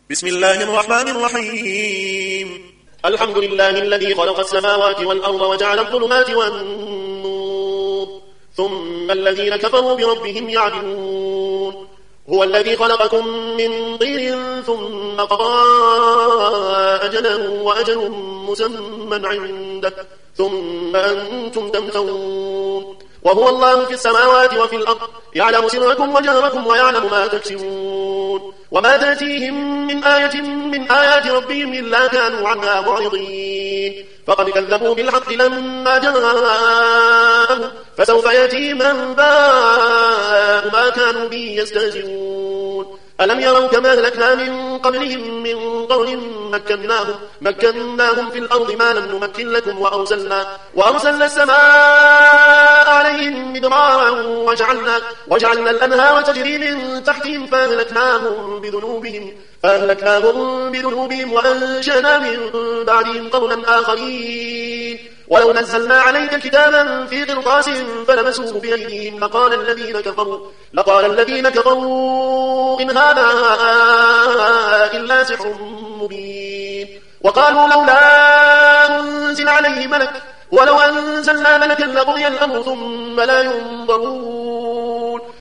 بسم الله الرحمن الرحيم. الحمد لله الذي خلق السماوات والأرض وجعل الظلمات والنور ثم الذين كفروا بربهم يعدلون. هو الذي خلقكم من طين ثم قضى أجلا وأجل مسمى عنده ثم أنتم تمترون. وهو الله في السماوات وفي الأرض يعلم سركم وجهركم ويعلم ما تكسبون. وما تأتيهم من آية من آيات ربهم إلا كانوا عنها معرضين. فقد كذبوا بالحق لما جاءهم فسوف يأتيهم أنباء ما كانوا به يستهزئون. ألم يروا كما أهلكنا من قبلهم من قرن مكناهم في الأرض ما لم نمكن لكم وأرسلنا السماء عليهم مدرارا وجعلنا الأنهار تجري من تحتهم فأهلكناهم بذنوبهم وأنشأنا من بعدهم قرنا آخرين. ولو نزلنا عليك كتابا في قرطاس فلمسوه بأيديهم لقال الذين كفروا إن هذا إلا سحر مبين. وقالوا لولا أنزل عليه ملك ولو أنزلنا ملكا لقضي الأمر ثم لا ينظرون.